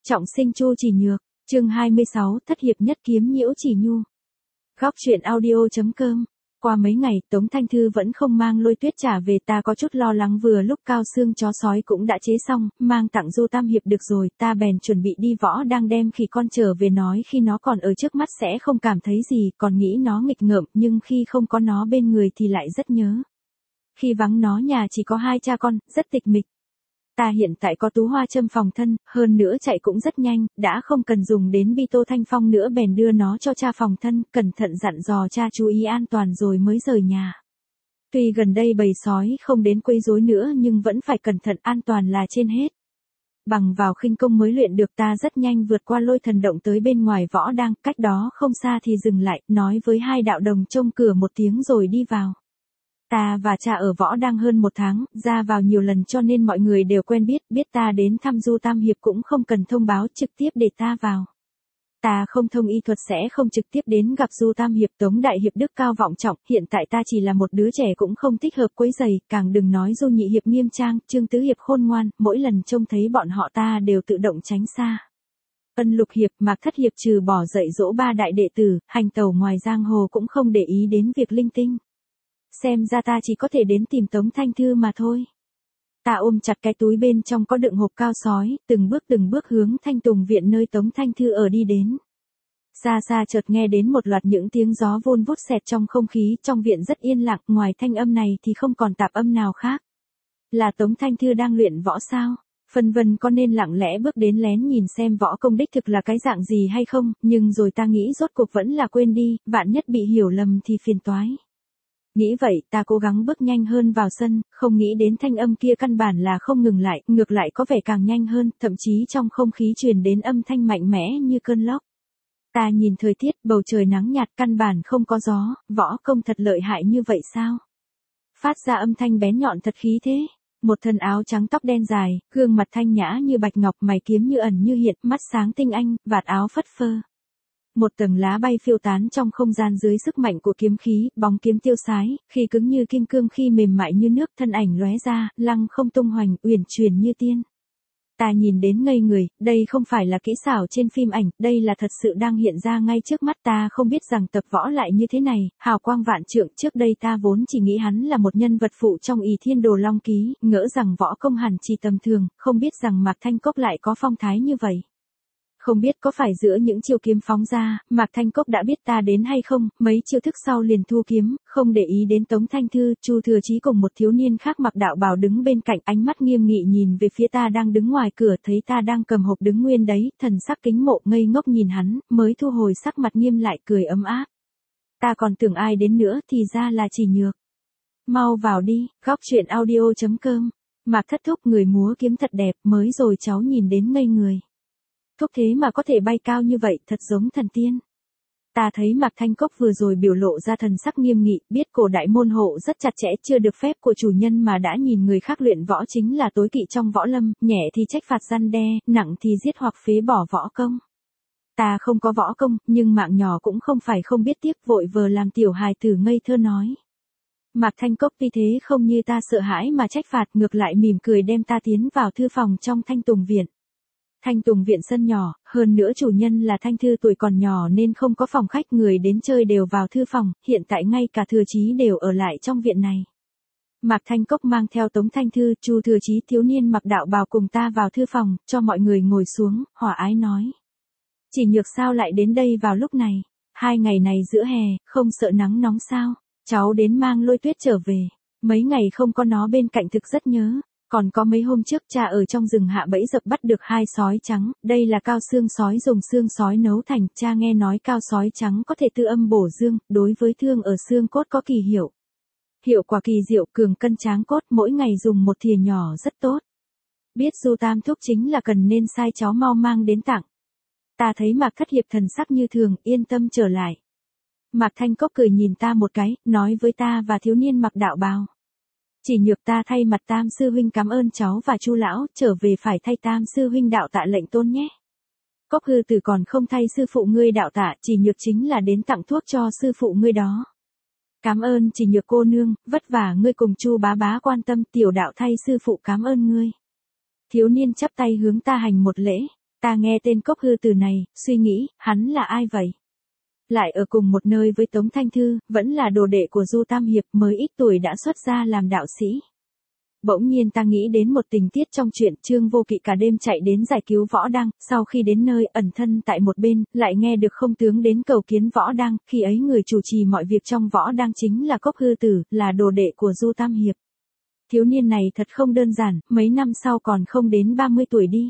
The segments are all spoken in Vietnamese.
Trọng sinh Chu Chỉ Nhược, chương 26, thất hiệp nhất kiếm nhiễu chỉ nhu. Góc truyện audio.com. Qua mấy ngày, Tống Thanh Thư vẫn không mang Lôi Tuyết trả về, ta có chút lo lắng, vừa lúc cao xương chó sói cũng đã chế xong, mang tặng Du Tam Hiệp được rồi, ta bèn chuẩn bị đi Võ đang đem khỉ con trở về, nói khi nó còn ở trước mắt sẽ không cảm thấy gì, còn nghĩ nó nghịch ngợm, nhưng khi không có nó bên người thì lại rất nhớ. Khi vắng nó nhà chỉ có hai cha con, rất tịch mịch. Ta hiện tại có Tú Hoa châm phòng thân, hơn nữa chạy cũng rất nhanh, đã không cần dùng đến bi tô thanh phong nữa, bèn đưa nó cho cha phòng thân, cẩn thận dặn dò cha chú ý an toàn rồi mới rời nhà. Tuy gần đây bầy sói không đến quấy rối nữa nhưng vẫn phải cẩn thận, an toàn là trên hết. Bằng vào khinh công mới luyện được, ta rất nhanh vượt qua Lôi Thần Động tới bên ngoài Võ đang, cách đó không xa thì dừng lại, nói với hai đạo đồng trông cửa một tiếng rồi đi vào. Ta và cha ở Võ đang hơn một tháng, ra vào nhiều lần cho nên mọi người đều quen biết ta đến thăm Du Tam Hiệp cũng không cần thông báo, trực tiếp để ta vào. Ta không thông y thuật sẽ không trực tiếp đến gặp Du Tam Hiệp. Tống Đại Hiệp đức cao vọng trọng, hiện tại ta chỉ là một đứa trẻ cũng không thích hợp quấy rầy, càng đừng nói Du Nhị Hiệp nghiêm trang, Trương Tứ Hiệp khôn ngoan, mỗi lần trông thấy bọn họ ta đều tự động tránh xa. Ân Lục Hiệp, Mạc Thất Hiệp trừ bỏ dạy dỗ ba đại đệ tử, hành tẩu ngoài giang hồ cũng không để ý đến việc linh tinh. Xem ra ta chỉ có thể đến tìm Tống Thanh Thư mà thôi. Ta ôm chặt cái túi bên trong có đựng hộp cao sói, từng bước hướng Thanh Tùng viện nơi Tống Thanh Thư ở đi đến. Xa xa chợt nghe đến một loạt những tiếng gió vun vút xẹt trong không khí, trong viện rất yên lặng, ngoài thanh âm này thì không còn tạp âm nào khác. Là Tống Thanh Thư đang luyện võ sao? Phân vân có nên lặng lẽ bước đến lén nhìn xem võ công đích thực là cái dạng gì hay không, nhưng rồi ta nghĩ rốt cuộc vẫn là quên đi, vạn nhất bị hiểu lầm thì phiền toái. Nghĩ vậy, ta cố gắng bước nhanh hơn vào sân, không nghĩ đến thanh âm kia căn bản là không ngừng lại, ngược lại có vẻ càng nhanh hơn, thậm chí trong không khí truyền đến âm thanh mạnh mẽ như cơn lốc. Ta nhìn thời tiết, bầu trời nắng nhạt, căn bản không có gió, võ công thật lợi hại như vậy sao? Phát ra âm thanh bén nhọn thật khí thế. Một thân áo trắng tóc đen dài, gương mặt thanh nhã như bạch ngọc, mày kiếm như ẩn như hiện, mắt sáng tinh anh, vạt áo phất phơ. Một tầng lá bay phiêu tán trong không gian dưới sức mạnh của kiếm khí, bóng kiếm tiêu sái, khi cứng như kim cương khi mềm mại như nước, thân ảnh lóe ra, lăng không tung hoành, uyển chuyển như tiên. Ta nhìn đến ngây người, đây không phải là kỹ xảo trên phim ảnh, đây là thật sự đang hiện ra ngay trước mắt. Ta không biết rằng tập võ lại như thế này, hào quang vạn trượng, trước đây ta vốn chỉ nghĩ hắn là một nhân vật phụ trong Ỷ Thiên Đồ Long Ký, ngỡ rằng võ công hẳn chỉ tầm thường, không biết rằng Mạc Thanh Cốc lại có phong thái như vậy. Không biết có phải giữa những chiêu kiếm phóng ra, Mạc Thanh Cốc đã biết ta đến hay không, mấy chiêu thức sau liền thu kiếm, không để ý đến Tống Thanh Thư, Chu Thừa Chí cùng một thiếu niên khác mặc đạo bào đứng bên cạnh, ánh mắt nghiêm nghị nhìn về phía ta đang đứng ngoài cửa, thấy ta đang cầm hộp đứng nguyên đấy, thần sắc kính mộ, ngây ngốc nhìn hắn, mới thu hồi sắc mặt nghiêm lại, cười ấm áp. Ta còn tưởng ai đến nữa, thì ra là Chỉ Nhược. Mau vào đi, góc truyện audio.com. Mạc Thất thúc, người múa kiếm thật đẹp, mới rồi cháu nhìn đến ngây người. Thúc thế mà có thể bay cao như vậy, thật giống thần tiên. Ta thấy Mạc Thanh Cốc vừa rồi biểu lộ ra thần sắc nghiêm nghị, biết cổ đại môn hộ rất chặt chẽ, chưa được phép của chủ nhân mà đã nhìn người khác luyện võ chính là tối kỵ trong võ lâm, nhẹ thì trách phạt răn đe, nặng thì giết hoặc phế bỏ võ công. Ta không có võ công, nhưng mạng nhỏ cũng không phải không biết tiếc, vội vờ làm tiểu hài tử ngây thơ nói. Mạc Thanh Cốc tuy thế không như ta sợ hãi mà trách phạt, ngược lại mỉm cười đem ta tiến vào thư phòng trong Thanh Tùng viện. Thanh Tùng viện sân nhỏ, hơn nữa chủ nhân là Thanh Thư tuổi còn nhỏ nên không có phòng khách, người đến chơi đều vào thư phòng, hiện tại ngay cả Thừa Chí đều ở lại trong viện này. Mạc Thanh Cốc mang theo Tống Thanh Thư, Chu Thừa Chí thiếu niên mặc đạo bào cùng ta vào thư phòng, cho mọi người ngồi xuống, hòa ái nói. Chỉ Nhược sao lại đến đây vào lúc này, 2 ngày này giữa hè, không sợ nắng nóng sao, cháu đến mang Lôi Tuyết trở về, mấy ngày không có nó bên cạnh thực rất nhớ. Còn có mấy hôm trước cha ở trong rừng hạ bẫy dập bắt được 2 sói trắng, đây là cao xương sói dùng xương sói nấu thành, cha nghe nói cao sói trắng có thể tư âm bổ dương, đối với thương ở xương cốt có kỳ hiệu. Hiệu quả kỳ diệu, cường cân tráng cốt, mỗi ngày dùng một thìa nhỏ rất tốt. Biết Du Tam thúc chính là cần nên sai cháu mau mang đến tặng. Ta thấy Mạc Thất Hiệp thần sắc như thường, yên tâm trở lại. Mạc Thanh Cốc cười nhìn ta một cái, nói với ta và thiếu niên mặc đạo bào. Chỉ Nhược ta thay mặt Tam sư huynh cảm ơn cháu và Chu lão, trở về phải thay Tam sư huynh đạo tạ lệnh tôn nhé. Cốc hư tử còn không thay sư phụ ngươi đạo tạ, Chỉ Nhược chính là đến tặng thuốc cho sư phụ ngươi đó. Cảm ơn Chỉ Nhược cô nương, vất vả ngươi cùng Chu bá bá quan tâm, tiểu đạo thay sư phụ cảm ơn ngươi. Thiếu niên chắp tay hướng ta hành một lễ. Ta nghe tên Cốc Hư Tử này, suy nghĩ, hắn là ai vậy? Lại ở cùng một nơi với Tống Thanh Thư, vẫn là đồ đệ của Du Tam Hiệp, mới ít tuổi đã xuất gia làm đạo sĩ. Bỗng nhiên ta nghĩ đến một tình tiết trong chuyện Trương Vô Kỵ cả đêm chạy đến giải cứu Võ Đăng, sau khi đến nơi ẩn thân tại một bên, lại nghe được không tướng đến cầu kiến Võ Đăng, khi ấy người chủ trì mọi việc trong Võ Đăng chính là Cốc Hư Tử, là đồ đệ của Du Tam Hiệp. Thiếu niên này thật không đơn giản, mấy năm sau còn không đến 30 tuổi đi.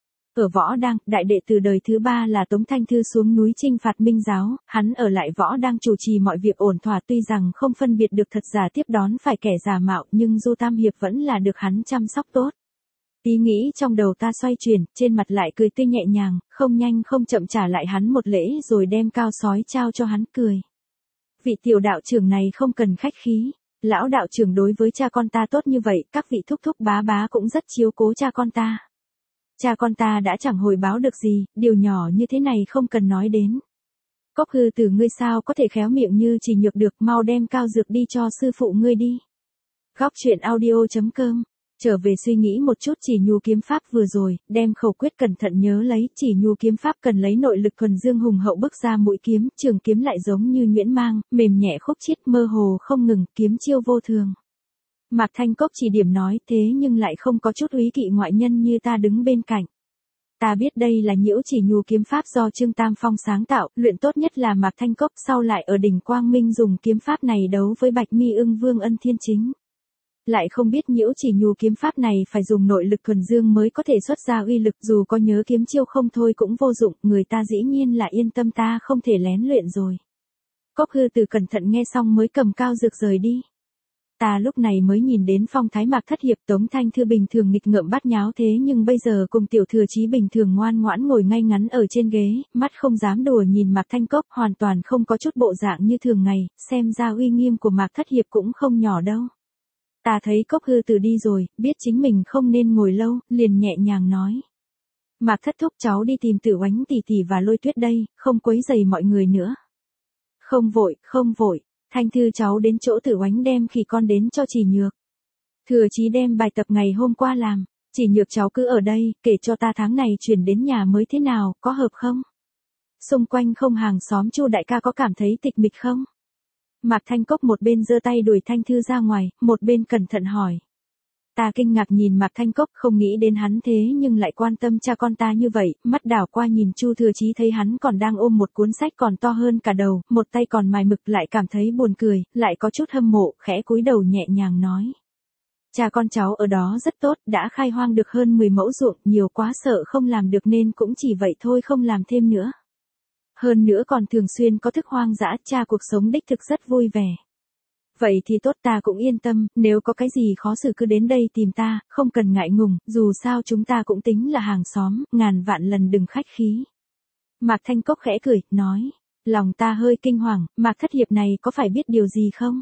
Ở Võ Đăng, đại đệ từ đời thứ 3 là Tống Thanh Thư xuống núi chinh phạt Minh giáo, hắn ở lại Võ Đăng chủ trì mọi việc ổn thỏa, tuy rằng không phân biệt được thật giả tiếp đón phải kẻ giả mạo, nhưng Du Tam Hiệp vẫn là được hắn chăm sóc tốt. Ý nghĩ trong đầu ta xoay chuyển, trên mặt lại cười tươi nhẹ nhàng, không nhanh không chậm trả lại hắn một lễ rồi đem cao sói trao cho hắn, cười. Vị tiểu đạo trưởng này không cần khách khí, lão đạo trưởng đối với cha con ta tốt như vậy, các vị thúc thúc bá bá cũng rất chiếu cố cha con ta. Cha con ta đã chẳng hồi báo được gì, điều nhỏ như thế này không cần nói đến. Cốc Hư Tử ngươi sao có thể khéo miệng như Chỉ Nhược được, mau đem cao dược đi cho sư phụ ngươi đi. Góc truyện audio.com. Trở về suy nghĩ một chút Chỉ Nhu kiếm pháp vừa rồi, đem khẩu quyết cẩn thận nhớ lấy, Chỉ Nhu kiếm pháp cần lấy nội lực thuần dương hùng hậu bức ra mũi kiếm, trường kiếm lại giống như nhuyễn mang, mềm nhẹ khúc chiết mơ hồ không ngừng, kiếm chiêu vô thường. Mạc Thanh Cốc chỉ điểm nói thế nhưng lại không có chút úy kỵ ngoại nhân như ta đứng bên cạnh. Ta biết đây là Nhiễu Chỉ Nhu kiếm pháp do Trương Tam Phong sáng tạo, luyện tốt nhất là Mạc Thanh Cốc, sau lại ở đỉnh Quang Minh dùng kiếm pháp này đấu với Bạch Mi Ưng Vương Ân Thiên Chính. Lại không biết Nhiễu Chỉ Nhu kiếm pháp này phải dùng nội lực thuần dương mới có thể xuất ra uy lực, dù có nhớ kiếm chiêu không thôi cũng vô dụng, người ta dĩ nhiên là yên tâm ta không thể lén luyện rồi. Cốc Hư Tử cẩn thận nghe xong mới cầm cao dược rời đi. Ta lúc này mới nhìn đến phong thái Mạc Thất Hiệp. Tống Thanh Thư bình thường nghịch ngợm bát nháo thế nhưng bây giờ cùng Tiểu Thừa Chí bình thường ngoan ngoãn ngồi ngay ngắn ở trên ghế, mắt không dám đùa nhìn Mạc Thanh Cốc, hoàn toàn không có chút bộ dạng như thường ngày, xem ra uy nghiêm của Mạc Thất Hiệp cũng không nhỏ đâu. Ta thấy Cốc Hư Tử đi rồi, biết chính mình không nên ngồi lâu, liền nhẹ nhàng nói. Mạc Thất thúc, cháu đi tìm Tử Oánh tỷ tỷ và Lôi Tuyết đây, không quấy rầy mọi người nữa. Không vội, không vội. Thanh Thư cháu đến chỗ Tử Oánh đem khỉ con đến cho Chỉ Nhược. Thừa Chí đem bài tập ngày hôm qua làm, Chỉ Nhược cháu cứ ở đây, kể cho ta tháng này chuyển đến nhà mới thế nào, có hợp không? Xung quanh không hàng xóm Chu đại ca có cảm thấy tịch mịch không? Mạc Thanh Cốc một bên giơ tay đuổi Thanh Thư ra ngoài, một bên cẩn thận hỏi. Ta kinh ngạc nhìn Mạc Thanh Cốc, không nghĩ đến hắn thế nhưng lại quan tâm cha con ta như vậy, mắt đảo qua nhìn Chu Thừa Chí thấy hắn còn đang ôm một cuốn sách còn to hơn cả đầu, một tay còn mài mực, lại cảm thấy buồn cười, lại có chút hâm mộ, khẽ cúi đầu nhẹ nhàng nói. Cha con cháu ở đó rất tốt, đã khai hoang được hơn 10 mẫu ruộng, nhiều quá sợ không làm được nên cũng chỉ vậy thôi không làm thêm nữa. Hơn nữa còn thường xuyên có thức hoang dã, cha cuộc sống đích thực rất vui vẻ. Vậy thì tốt, ta cũng yên tâm, nếu có cái gì khó xử cứ đến đây tìm ta, không cần ngại ngùng, dù sao chúng ta cũng tính là hàng xóm, ngàn vạn lần đừng khách khí. Mạc Thanh Cốc khẽ cười, nói, lòng ta hơi kinh hoàng, Mạc Thất Hiệp này có phải biết điều gì không?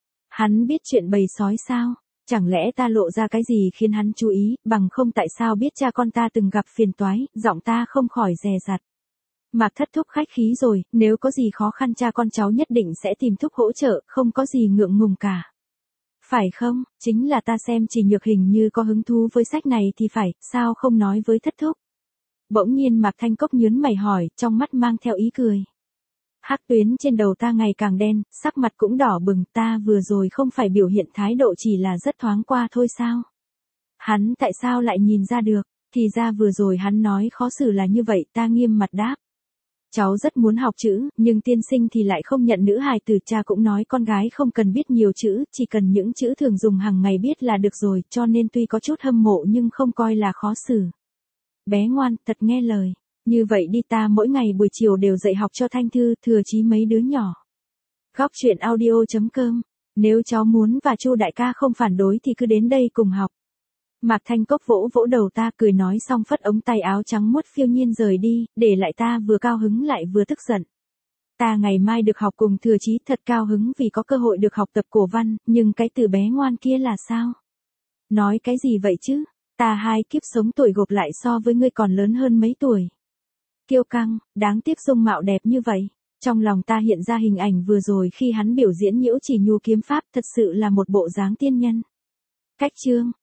Hắn biết chuyện bầy sói sao? Chẳng lẽ ta lộ ra cái gì khiến hắn chú ý, bằng không tại sao biết cha con ta từng gặp phiền toái, giọng ta không khỏi dè dặt. Mạc Thất thúc khách khí rồi, nếu có gì khó khăn cha con cháu nhất định sẽ tìm thúc hỗ trợ, không có gì ngượng ngùng cả. Phải không, chính là ta xem Chỉ Nhược hình như có hứng thú với sách này thì phải, sao không nói với Thất thúc? Bỗng nhiên Mạc Thanh Cốc nhớn mày hỏi, trong mắt mang theo ý cười. Hắc tuyến trên đầu ta ngày càng đen, sắc mặt cũng đỏ bừng, ta vừa rồi không phải biểu hiện thái độ chỉ là rất thoáng qua thôi sao? Hắn tại sao lại nhìn ra được, thì ra vừa rồi hắn nói khó xử là như vậy, ta nghiêm mặt đáp. Cháu rất muốn học chữ, nhưng tiên sinh thì lại không nhận nữ hài tử, cha cũng nói con gái không cần biết nhiều chữ, chỉ cần những chữ thường dùng hàng ngày biết là được rồi, cho nên tuy có chút hâm mộ nhưng không coi là khó xử. Bé ngoan, thật nghe lời. Như vậy đi, ta mỗi ngày buổi chiều đều dạy học cho Thanh Thư, Thừa Chí mấy đứa nhỏ. Góc truyện audio.com. Nếu cháu muốn và Chu đại ca không phản đối thì cứ đến đây cùng học. Mạc Thanh Cốc vỗ vỗ đầu ta, cười nói xong phất ống tay áo trắng muốt phiêu nhiên rời đi, để lại ta vừa cao hứng lại vừa tức giận. Ta ngày mai được học cùng Thừa Chí, thật cao hứng vì có cơ hội được học tập cổ văn, nhưng cái từ bé ngoan kia là sao? Nói cái gì vậy chứ? Ta 2 kiếp sống tuổi gộp lại so với ngươi còn lớn hơn mấy tuổi. Kiêu căng, đáng tiếc dung mạo đẹp như vậy. Trong lòng ta hiện ra hình ảnh vừa rồi khi hắn biểu diễn Nhiễu Chỉ Nhu kiếm pháp, thật sự là một bộ dáng tiên nhân. Cách chương